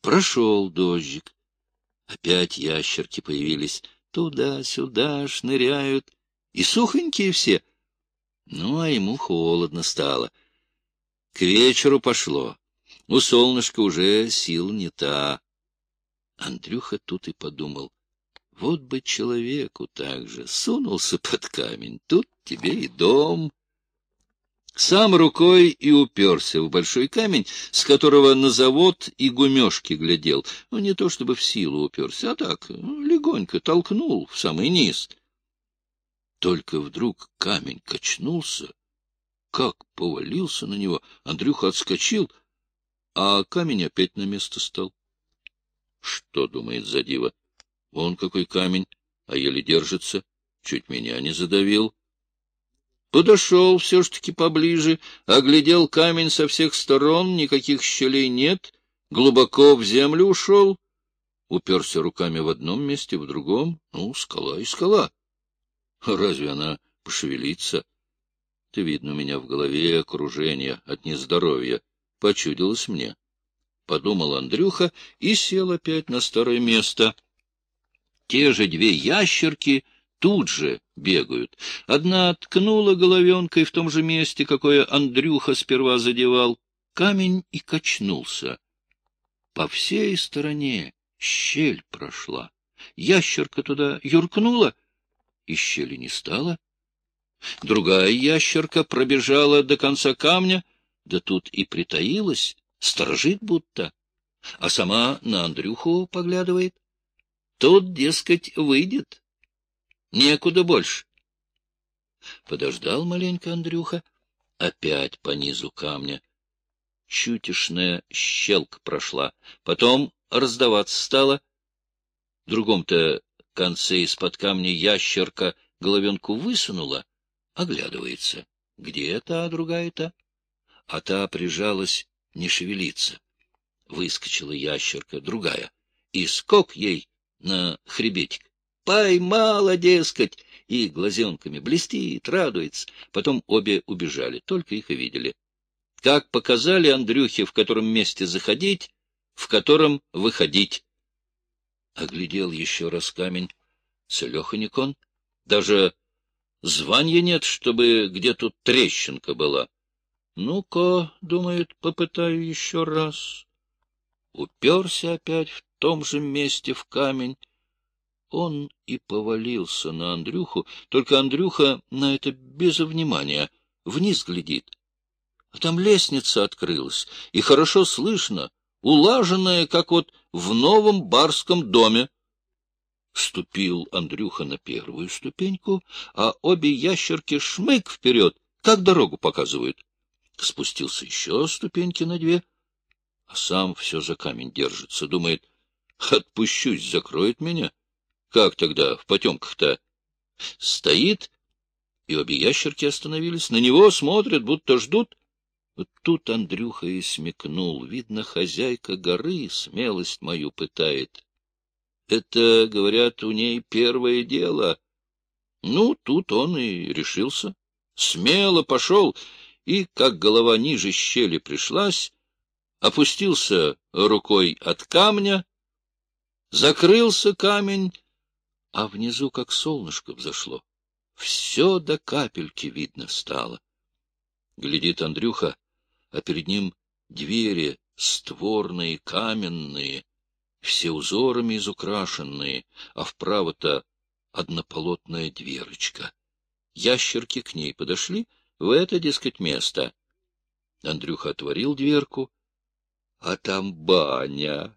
Прошел дождик. Опять ящерки появились. Туда-сюда шныряют. И сухонькие все. Ну, а ему холодно стало. К вечеру пошло. У солнышка уже сил не та. Андрюха тут и подумал. Вот бы человеку так же сунулся под камень. Тут тебе и дом. Сам рукой и уперся в большой камень, с которого на завод и гумешки глядел. Ну, не то чтобы в силу уперся, а так, легонько толкнул в самый низ. Только вдруг камень качнулся, как повалился на него, Андрюха отскочил, а камень опять на место стал. Что, думает задива, вон какой камень, а еле держится, чуть меня не задавил. Подошел все ж таки поближе, оглядел камень со всех сторон, никаких щелей нет, глубоко в землю ушел, уперся руками в одном месте, в другом. Ну, скала и скала. Разве она пошевелится? Ты, видно, у меня в голове кружение от нездоровья. Почудилось мне. Подумал Андрюха и сел опять на старое место. Те же две ящерки тут же бегают. Одна ткнула головенкой в том же месте, какое Андрюха сперва задевал. Камень и качнулся. По всей стороне щель прошла. Ящерка туда юркнула, и щели не стало. Другая ящерка пробежала до конца камня, да тут и притаилась, сторожит будто, а сама на Андрюху поглядывает. Тут, дескать, выйдет. Некуда больше. Подождал маленько Андрюха, опять по низу камня. Чутишная щелка прошла, потом раздаваться стала. В другом-то конце из-под камня ящерка головенку высунула, оглядывается. Где та, другая-то? А та прижалась, не шевелится. Выскочила ящерка, другая, и скок ей на хребетик. Поймала, дескать, и глазенками блестит, радуется. Потом обе убежали, только их и видели. Как показали Андрюхе, в котором месте заходить, в котором выходить. Оглядел еще раз камень. Целеханик он. Даже звания нет, чтобы где тут трещинка была. Ну-ка, думает, попытаю еще раз. Уперся опять в том же месте в камень. Он и повалился на Андрюху, только Андрюха на это без внимания, вниз глядит. А там лестница открылась, и хорошо слышно, улаженная, как вот в новом барском доме. Ступил Андрюха на первую ступеньку, а обе ящерки шмык вперед, как дорогу показывают. Спустился еще ступеньки на две, а сам все за камень держится, думает, отпущусь, закроет меня. Как тогда в потемках-то? Стоит, и обе ящерки остановились, на него смотрят, будто ждут. Вот тут Андрюха и смекнул. Видно, хозяйка горы смелость мою пытает. Это, говорят, у ней первое дело. Ну, тут он и решился. Смело пошел, и, как голова ниже щели пришлась, опустился рукой от камня, закрылся камень, а внизу как солнышко взошло. Все до капельки видно стало. Глядит Андрюха, а перед ним двери створные, каменные, все узорами изукрашенные, а вправо-то однополотная дверочка. Ящерки к ней подошли, в это, дескать, место. Андрюха отворил дверку, а там баня.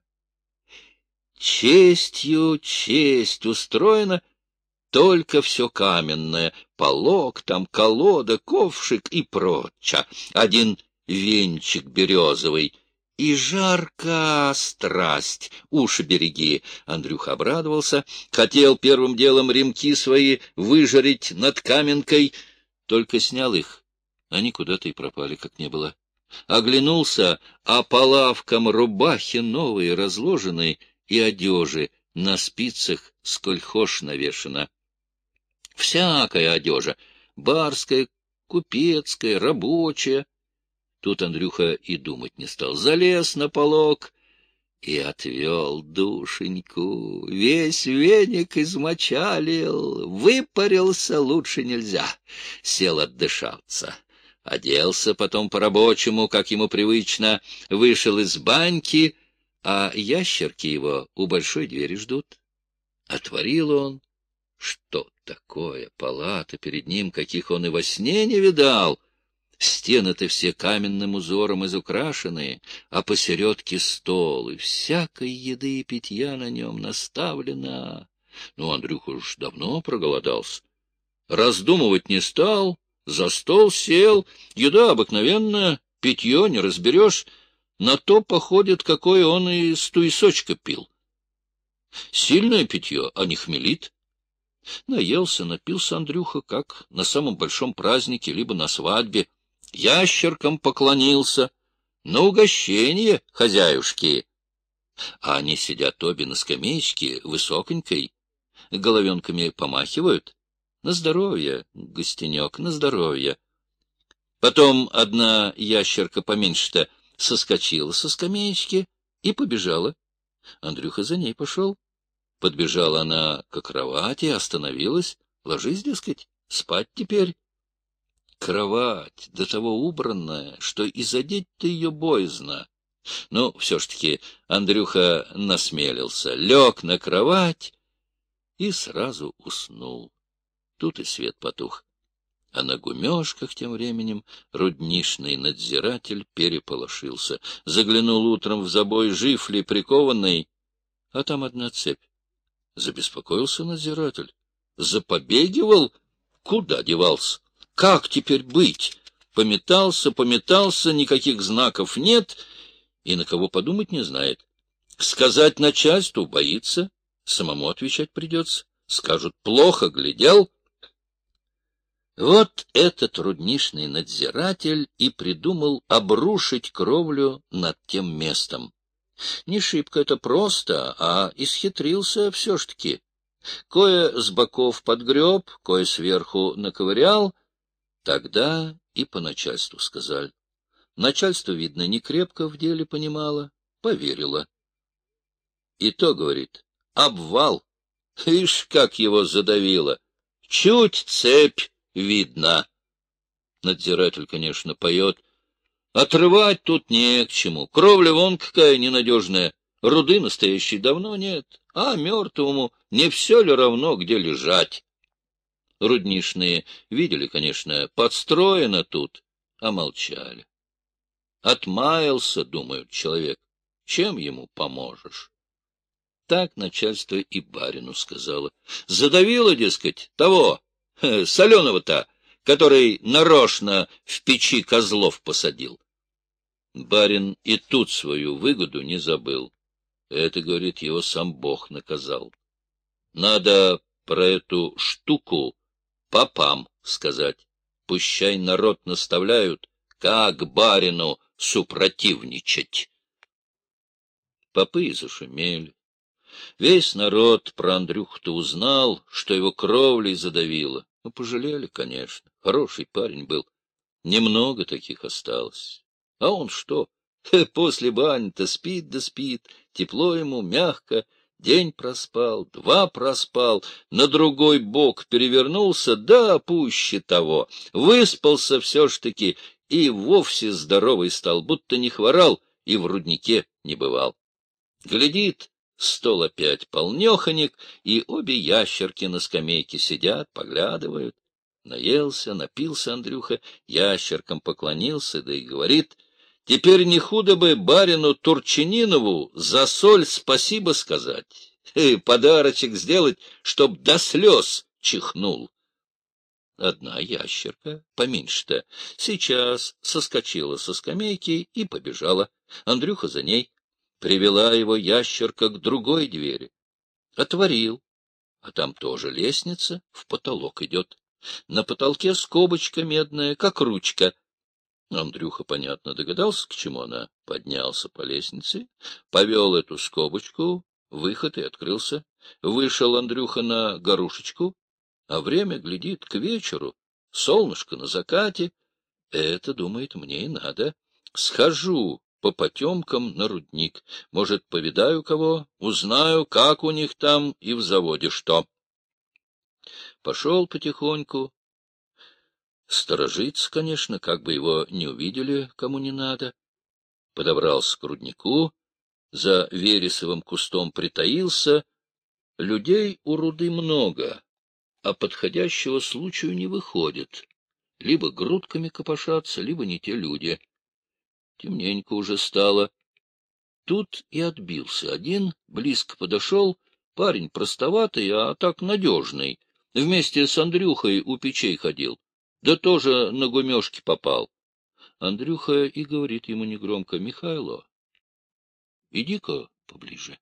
Честью честь устроена, только все каменное, полог там, колода, ковшик и прочее. Один венчик березовый. И жарко, страсть, уши береги. Андрюха обрадовался, хотел первым делом ремки свои выжарить над каменкой, только снял их, они куда-то и пропали, как не было. Оглянулся, а по лавкам рубахи новые разложены и одежи на спицах сколь хошь навешана. Всякая одежа, барская, купецкая, рабочая. Тут Андрюха и думать не стал. Залез на полог, И отвел душеньку, весь веник измочалил, выпарился лучше нельзя, сел отдышаться. Оделся потом по-рабочему, как ему привычно, вышел из баньки, а ящерки его у большой двери ждут. Отворил он. Что такое палата перед ним, каких он и во сне не видал? Стены-то все каменным узором изукрашенные, а посередке стол, и всякой еды и питья на нем наставлено. Ну, Андрюха уж давно проголодался. Раздумывать не стал, за стол сел. Еда обыкновенная, питье не разберешь. На то походит, какое он из туесочка пил. Сильное питье, а не хмелит. Наелся, напился Андрюха, как на самом большом празднике, либо на свадьбе. Ящеркам поклонился. На угощение, хозяюшки. А они сидят обе на скамеечке, высоконькой, головенками помахивают. На здоровье, гостенек, на здоровье. Потом одна ящерка поменьше-то соскочила со скамеечки и побежала. Андрюха за ней пошел. Подбежала она к кровати, остановилась. Ложись, дескать, спать теперь. Кровать до того убранная, что и задеть-то ее боязно. Ну, все ж таки Андрюха насмелился, лег на кровать и сразу уснул. Тут и свет потух. А на гумежках тем временем рудничный надзиратель переполошился. Заглянул утром в забой, жив ли прикованный, а там одна цепь. Забеспокоился надзиратель. Запобегивал, куда девался. Как теперь быть? Пометался, никаких знаков нет, и на кого подумать не знает. Сказать начальству боится, самому отвечать придется. Скажут, плохо глядел. Вот этот рудничный надзиратель и придумал обрушить кровлю над тем местом. Не шибко это просто, а исхитрился все ж таки. Кое с боков подгреб, кое сверху наковырял. Тогда и по начальству сказали. Начальство, видно, не крепко в деле понимало, поверило. И то, говорит, обвал. Ишь, как его задавило. Чуть цепь видно. Надзиратель, конечно, поет. Отрывать тут не к чему. Кровля вон какая ненадежная. Руды настоящей давно нет. А мертвому не все ли равно, где лежать? Рудничные видели, конечно, подстроено тут, а молчали. Отмаялся, думают, человек. Чем ему поможешь? Так начальство и барину сказала. Задавило, дескать, того, соленого-то, который нарочно в печи козлов посадил. Барин и тут свою выгоду не забыл. Это, говорит, его сам Бог наказал. Надо про эту штуку попам сказать. Пущай народ наставляют, как барину супротивничать. Попы и зашумели. Весь народ про Андрюху-то узнал, что его кровлей задавило. Ну, пожалели, конечно. Хороший парень был. Немного таких осталось. А он что? После бани-то спит да спит. Тепло ему, мягко. День проспал, два проспал, на другой бок перевернулся, да пуще того. Выспался все ж таки и вовсе здоровый стал, будто не хворал и в руднике не бывал. Глядит, стол опять полнеханик, и обе ящерки на скамейке сидят, поглядывают. Наелся, напился Андрюха, ящеркам поклонился, да и говорит: теперь не худо бы барину Турчининову за соль спасибо сказать, подарочек сделать, чтоб до слез чихнул. Одна ящерка, поменьше-то, сейчас соскочила со скамейки и побежала. Андрюха за ней. Привела его ящерка к другой двери. Отворил, а там тоже лестница, в потолок идет. На потолке скобочка медная, как ручка. Андрюха, понятно, догадался, к чему она. Поднялся по лестнице, повел эту скобочку, выход и открылся. Вышел Андрюха на горушечку, а время глядит к вечеру. Солнышко на закате. Это, думает, мне и надо. Схожу по потемкам на рудник. Может, повидаю кого, узнаю, как у них там и в заводе что. Пошел потихоньку. Сторожиться, конечно, как бы его не увидели, кому не надо. Подобрался к руднику, за вересовым кустом притаился. Людей у руды много, а подходящего случаю не выходит. Либо грудками копошатся, либо не те люди. Темненько уже стало. Тут и отбился один, близко подошел, парень простоватый, а так надежный. Вместе с Андрюхой у печей ходил, да тоже на гумежки попал. Андрюха и говорит ему негромко: — Михайло, иди-ка поближе.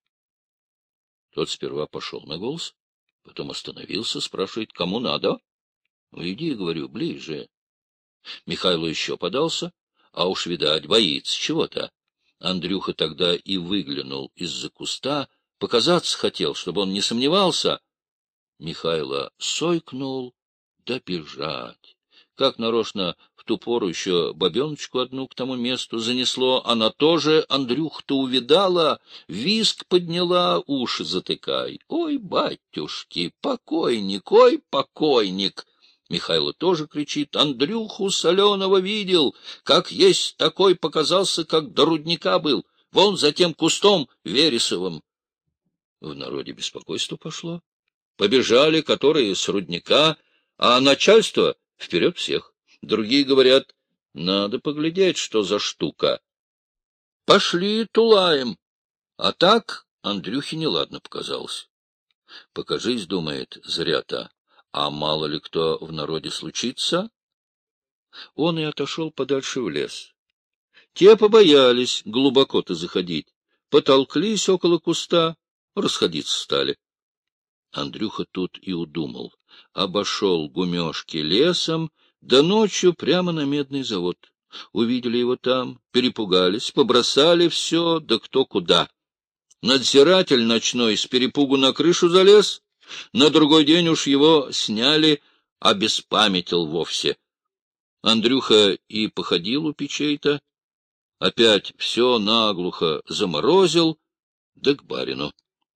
Тот сперва пошел на голос, потом остановился, спрашивает: — Кому надо? — Иди, говорю, ближе. Михайло еще подался, а уж, видать, боится чего-то. Андрюха тогда и выглянул из-за куста, показаться хотел, чтобы он не сомневался. Михайло сойкнул, да бежать. Как нарочно в ту пору еще бабеночку одну к тому месту занесло, она тоже Андрюх-то увидала, визг подняла, уши затыкай. Ой, батюшки, покойник, ой, покойник! Михайло тоже кричит: Андрюху соленого видел, как есть такой показался, как до рудника был, вон за тем кустом вересовым. В народе беспокойство пошло. Побежали, которые с рудника, а начальство вперед всех. Другие говорят: надо поглядеть, что за штука. Пошли тулаем. А так Андрюхе неладно показалось. Покажись, думает, зря-то. А мало ли кто в народе случится? Он и отошел подальше в лес. Те побоялись глубоко-то заходить, потолклись около куста, расходиться стали. Андрюха тут и удумал. Обошел гумежки лесом, да ночью прямо на медный завод. Увидели его там, перепугались, побросали все, да кто куда. Надзиратель ночной с перепугу на крышу залез, на другой день уж его сняли, обеспамятил вовсе. Андрюха и походил у печей-то, опять все наглухо заморозил, да к барину.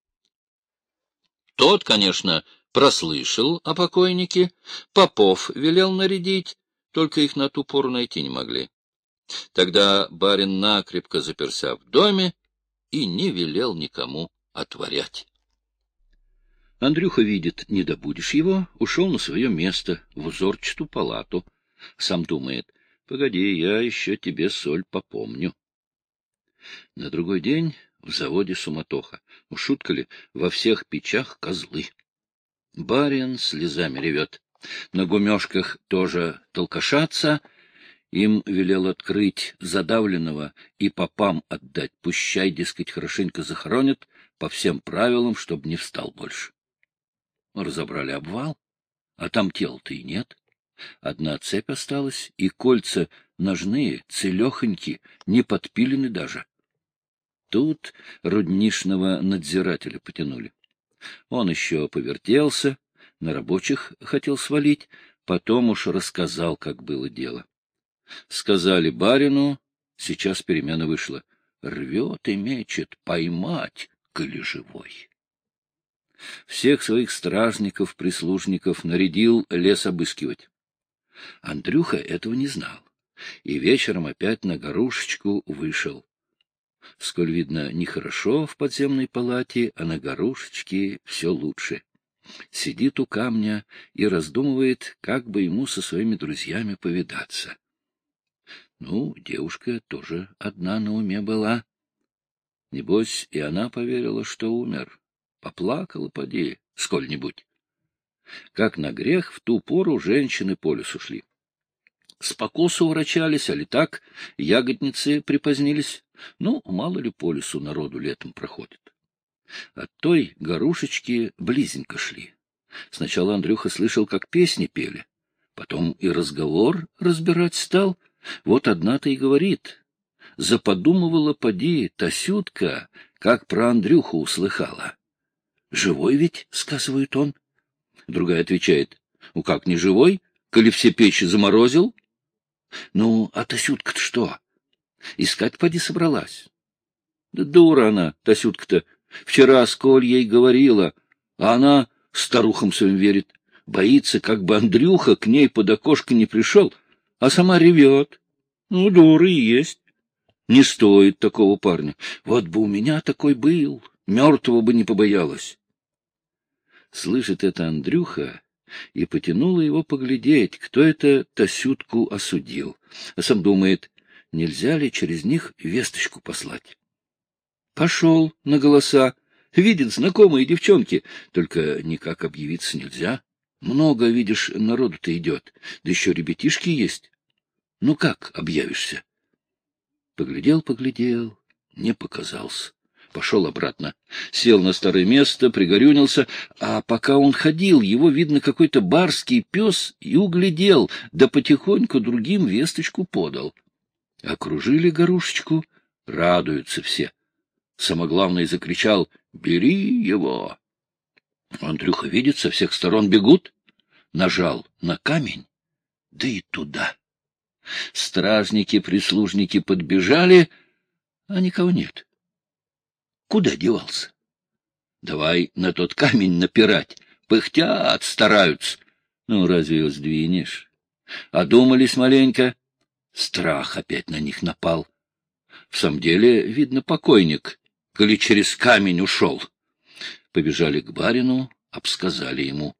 Тот, конечно, прослышал о покойнике, попов велел нарядить, только их на ту пору найти не могли. Тогда барин накрепко заперся в доме и не велел никому отворять. Андрюха видит, не добудешь его, ушел на свое место, в узорчатую палату. Сам думает: погоди, я еще тебе соль попомню. На другой день в заводе суматоха. Шутка ли, во всех печах козлы. Барин слезами ревет. На гумежках тоже толкошатся. Им велел открыть задавленного и попам отдать. Пущай, дескать, хорошенько захоронят, по всем правилам, чтоб не встал больше. Разобрали обвал, а там тела-то и нет. Одна цепь осталась, и кольца ножные, целехоньки, не подпилены даже. Тут рудничного надзирателя потянули. Он еще повертелся, на рабочих хотел свалить, потом уж рассказал, как было дело. Сказали барину, сейчас перемена вышла: рвет и мечет, поймать, коли живой. Всех своих стражников, прислужников нарядил лес обыскивать. Андрюха этого не знал, и вечером опять на горушечку вышел. Сколь видно, нехорошо в подземной палате, а на горушечке все лучше. Сидит у камня и раздумывает, как бы ему со своими друзьями повидаться. Ну, девушка тоже одна на уме была. Небось, и она поверила, что умер. Поплакала, поди, сколь-нибудь. Как на грех, в ту пору женщины по лесу шли. С покосу ворочались, али так, ягодницы припозднились. Ну, мало ли по лесу народу летом проходит. От той горушечки близенько шли. Сначала Андрюха слышал, как песни пели, потом и разговор разбирать стал. Вот одна-то и говорит: заподумывала, поди, Тасютка, как про Андрюху услыхала. Живой ведь, сказывает он. Другая отвечает: ну как не живой, коли все печи заморозил? Ну, а Тасютка-то что? Искать поди собралась. Да дура она, Тасютка-то. Вчера Сколь ей говорила, а она старухам своим верит. Боится, как бы Андрюха к ней под окошко не пришел, а сама ревет. Ну, дура и есть. Не стоит такого парня. Вот бы у меня такой был, мертвого бы не побоялась. Слышит это Андрюха и потянула его поглядеть, кто это Тасютку осудил. А сам думает, нельзя ли через них весточку послать. Пошел на голоса, видит знакомые девчонки, только никак объявиться нельзя. Много, видишь, народу-то идет, да еще ребятишки есть. Ну как объявишься? Поглядел, не показался. Пошел обратно, сел на старое место, пригорюнился, а пока он ходил, его, видно, какой-то барский пес и углядел, да потихоньку другим весточку подал. Окружили горушечку, радуются все. Самоглавный закричал: «Бери его!» Андрюха видит, со всех сторон бегут, нажал на камень, да и туда. Стражники-прислужники подбежали, а никого нет. Куда девался? Давай на тот камень напирать. Пыхтят, стараются. Ну, разве его сдвинешь? Одумались маленько. Страх опять на них напал. В самом деле, видно, покойник, коли через камень ушел. Побежали к барину, обсказали ему.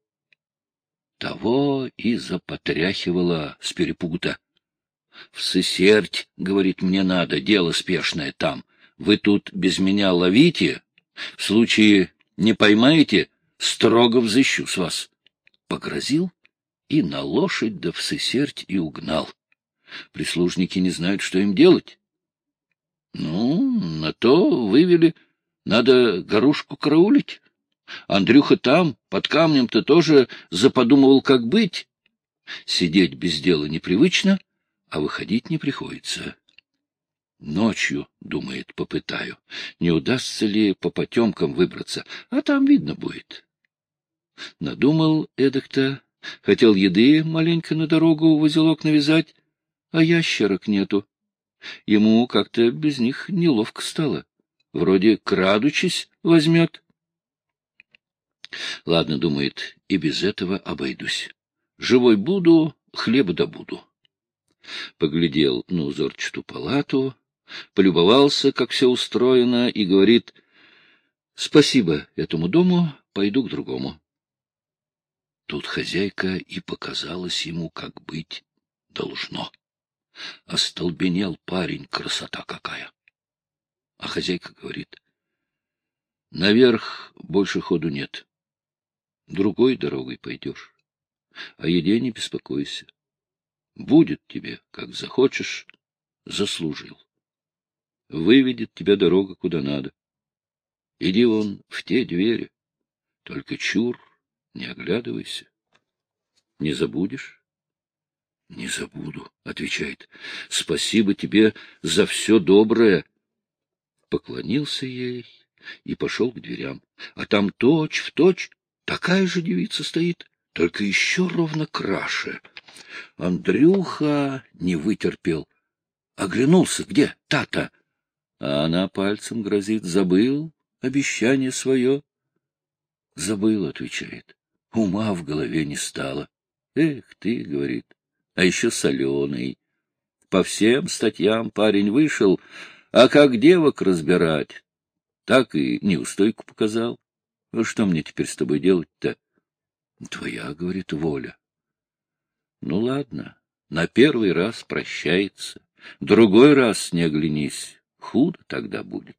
Того и запотряхивало с перепугу-то. В Сысерть, говорит, мне надо, дело спешное там. Вы тут без меня ловите, в случае не поймаете, строго взыщу с вас. Погрозил и на лошадь да в Сысерть и угнал. Прислужники не знают, что им делать. Ну, на то вывели, надо горушку караулить. Андрюха там, под камнем-то тоже заподумывал, как быть. Сидеть без дела непривычно, а выходить не приходится. Ночью, думает, попытаю, не удастся ли по потемкам выбраться, а там видно будет. Надумал эдак-то, хотел еды маленько на дорогу в узелок навязать, а ящерок нету. Ему как-то без них неловко стало. Вроде, крадучись, возьмет. Ладно, думает, и без этого обойдусь. Живой буду, хлеба добуду. Поглядел на узорчатую палату, полюбовался, как все устроено, и говорит: «Спасибо этому дому, пойду к другому». Тут хозяйка и показалась ему, как быть должно. Остолбенел парень, красота какая. А хозяйка говорит: «Наверх больше ходу нет. Другой дорогой пойдешь. О еде не беспокойся. Будет тебе, как захочешь, заслужил. Выведет тебя дорога куда надо. Иди вон в те двери, только чур, не оглядывайся. Не забудешь?» «Не забуду», — отвечает. «Спасибо тебе за все доброе». Поклонился ей и пошел к дверям. А там точь-в-точь такая же девица стоит, только еще ровно краше. Андрюха не вытерпел. Оглянулся: где та-то? А она пальцем грозит: забыл обещание свое. Забыл, отвечает. Ума в голове не стало. Эх ты, говорит, а еще соленый. По всем статьям парень вышел, а как девок разбирать, так и неустойку показал. Ну, что мне теперь с тобой делать-то? Твоя, говорит, воля. Ну, ладно, на первый раз прощается, другой раз не оглянись, худо тогда будет.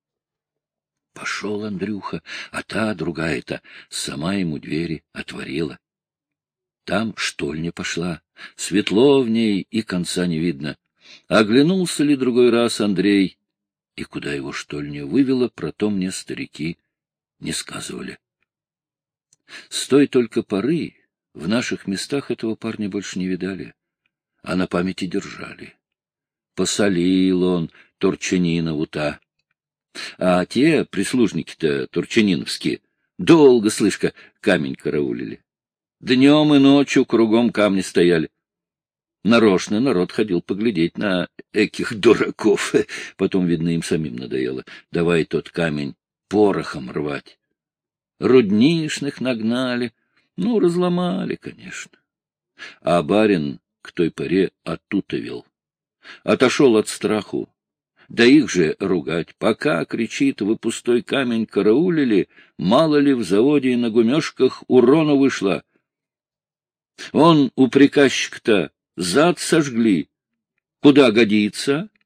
Пошел Андрюха, а та другая-то сама ему двери отворила. Там штольня пошла, светло в ней и конца не видно. Оглянулся ли другой раз Андрей, и куда его штольня вывела, про то мне старики не сказывали. С той только поры в наших местах этого парня больше не видали, а на памяти держали. Посолил он Турчанинову-то. А те прислужники-то турчаниновские долго, слышка, камень караулили. Днем и ночью кругом камни стояли. Нарочно народ ходил поглядеть на эких дураков. Потом, видно, им самим надоело. Давай тот камень порохом рвать. Руднишных нагнали. Ну, разломали, конечно. А барин к той поре отутовил. Отошел от страху. Да их же ругать. Пока, кричит, вы пустой камень караулили, мало ли в заводе и на гумешках урона вышло. Он у приказчика-то зад сожгли. Куда годится?